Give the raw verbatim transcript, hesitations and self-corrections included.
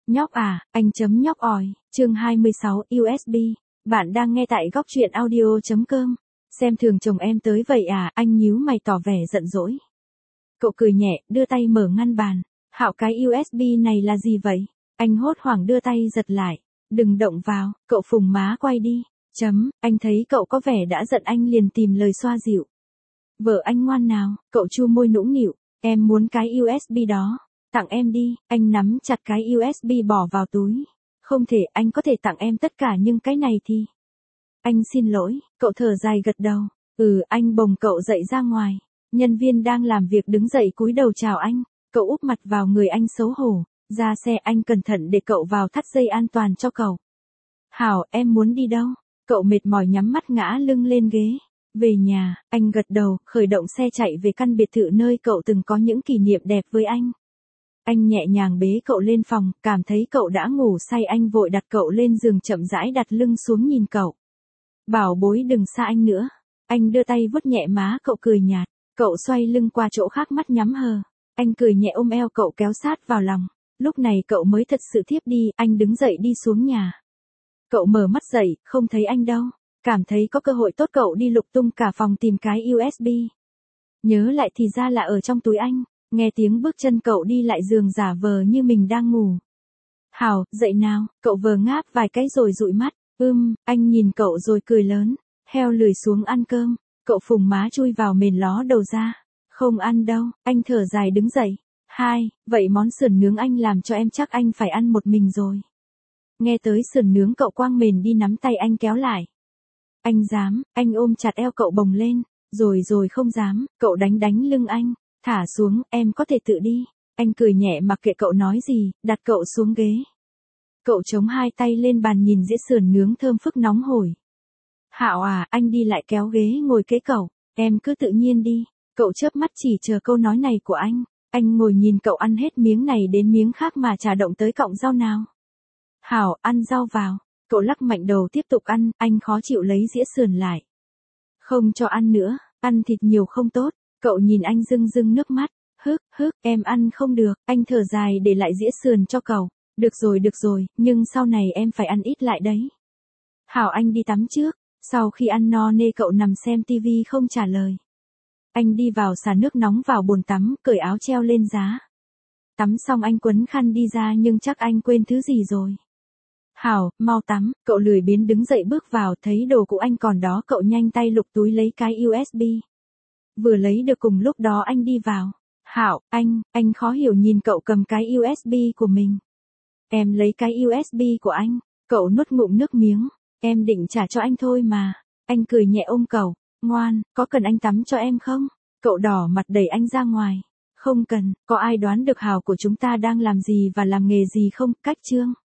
Nhóc à, anh chấm nhóc ỏi, chương hai mươi sáu, u ét bê. Bạn đang nghe tại góc truyện audio.com. Xem thường chồng em tới vậy à, anh nhíu mày tỏ vẻ giận dỗi. Cậu cười nhẹ, đưa tay mở ngăn bàn. Hạo, cái u ét bê này là gì vậy? Anh hốt hoảng đưa tay giật lại. Đừng động vào, cậu phùng má quay đi. Chấm, anh thấy cậu có vẻ đã giận anh liền tìm lời xoa dịu. Vợ anh ngoan nào, cậu chu môi nũng nịu. Em muốn cái u ét bê đó. Tặng em đi, anh nắm chặt cái u ét bê bỏ vào túi. Không thể, anh có thể tặng em tất cả nhưng cái này thì... Anh xin lỗi, cậu thở dài gật đầu. Ừ, anh bồng cậu dậy ra ngoài. Nhân viên đang làm việc đứng dậy cúi đầu chào anh. Cậu úp mặt vào người anh xấu hổ. Ra xe, anh cẩn thận để cậu vào thắt dây an toàn cho cậu. Hảo, em muốn đi đâu? Cậu mệt mỏi nhắm mắt ngã lưng lên ghế. Về nhà, anh gật đầu, khởi động xe chạy về căn biệt thự nơi cậu từng có những kỷ niệm đẹp với anh. Anh nhẹ nhàng bế cậu lên phòng, cảm thấy cậu đã ngủ say, anh vội đặt cậu lên giường, chậm rãi đặt lưng xuống nhìn cậu. Bảo bối đừng xa anh nữa. Anh đưa tay vuốt nhẹ má cậu, cười nhạt. Cậu xoay lưng qua chỗ khác, mắt nhắm hờ. Anh cười nhẹ ôm eo cậu kéo sát vào lòng. Lúc này cậu mới thật sự thiếp đi, anh đứng dậy đi xuống nhà. Cậu mở mắt dậy, không thấy anh đâu. Cảm thấy có cơ hội tốt, cậu đi lục tung cả phòng tìm cái u ét bê. Nhớ lại thì ra là ở trong túi anh. Nghe tiếng bước chân, cậu đi lại giường giả vờ như mình đang ngủ. Hảo, dậy nào, cậu vờ ngáp vài cái rồi dụi mắt. Ưm, anh nhìn cậu rồi cười lớn. Heo lười xuống ăn cơm. Cậu phùng má chui vào mền ló đầu ra. Không ăn đâu, anh thở dài đứng dậy. Hai, vậy món sườn nướng anh làm cho em chắc anh phải ăn một mình rồi. Nghe tới sườn nướng, cậu quang mền đi, nắm tay anh kéo lại. Anh dám, anh ôm chặt eo cậu bồng lên. Rồi rồi không dám, cậu đánh đánh lưng anh. Thả xuống, em có thể tự đi. Anh cười nhẹ mặc kệ cậu nói gì, đặt cậu xuống ghế. Cậu chống hai tay lên bàn nhìn dĩa sườn nướng thơm phức nóng hổi. Hạo à, anh đi lại kéo ghế ngồi kế cậu. Em cứ tự nhiên đi. Cậu chớp mắt chỉ chờ câu nói này của anh. Anh ngồi nhìn cậu ăn hết miếng này đến miếng khác mà chả động tới cọng rau nào. Hảo, ăn rau vào. Cậu lắc mạnh đầu tiếp tục ăn, anh khó chịu lấy dĩa sườn lại. Không cho ăn nữa, ăn thịt nhiều không tốt. Cậu nhìn anh rưng rưng nước mắt. Hức, hức, em ăn không được. Anh thở dài để lại dĩa sườn cho cậu. Được rồi, được rồi, nhưng sau này em phải ăn ít lại đấy. Hảo, anh đi tắm trước. Sau khi ăn no nê, cậu nằm xem tivi không trả lời. Anh đi vào xả nước nóng vào bồn tắm, cởi áo treo lên giá. Tắm xong anh quấn khăn đi ra, nhưng chắc anh quên thứ gì rồi. Hảo, mau tắm. Cậu lười biếng đứng dậy bước vào, thấy đồ của anh còn đó, cậu nhanh tay lục túi lấy cái u ét bê. Vừa lấy được cùng lúc đó anh đi vào. Hạo, anh, anh khó hiểu nhìn cậu cầm cái u ét bê của mình. Em lấy cái u ét bê của anh. Cậu nuốt ngụm nước miếng. Em định trả cho anh thôi mà. Anh cười nhẹ ôm cậu. Ngoan, có cần anh tắm cho em không? Cậu đỏ mặt đẩy anh ra ngoài. Không cần, có ai đoán được Hào của chúng ta đang làm gì và làm nghề gì không? Cách chương.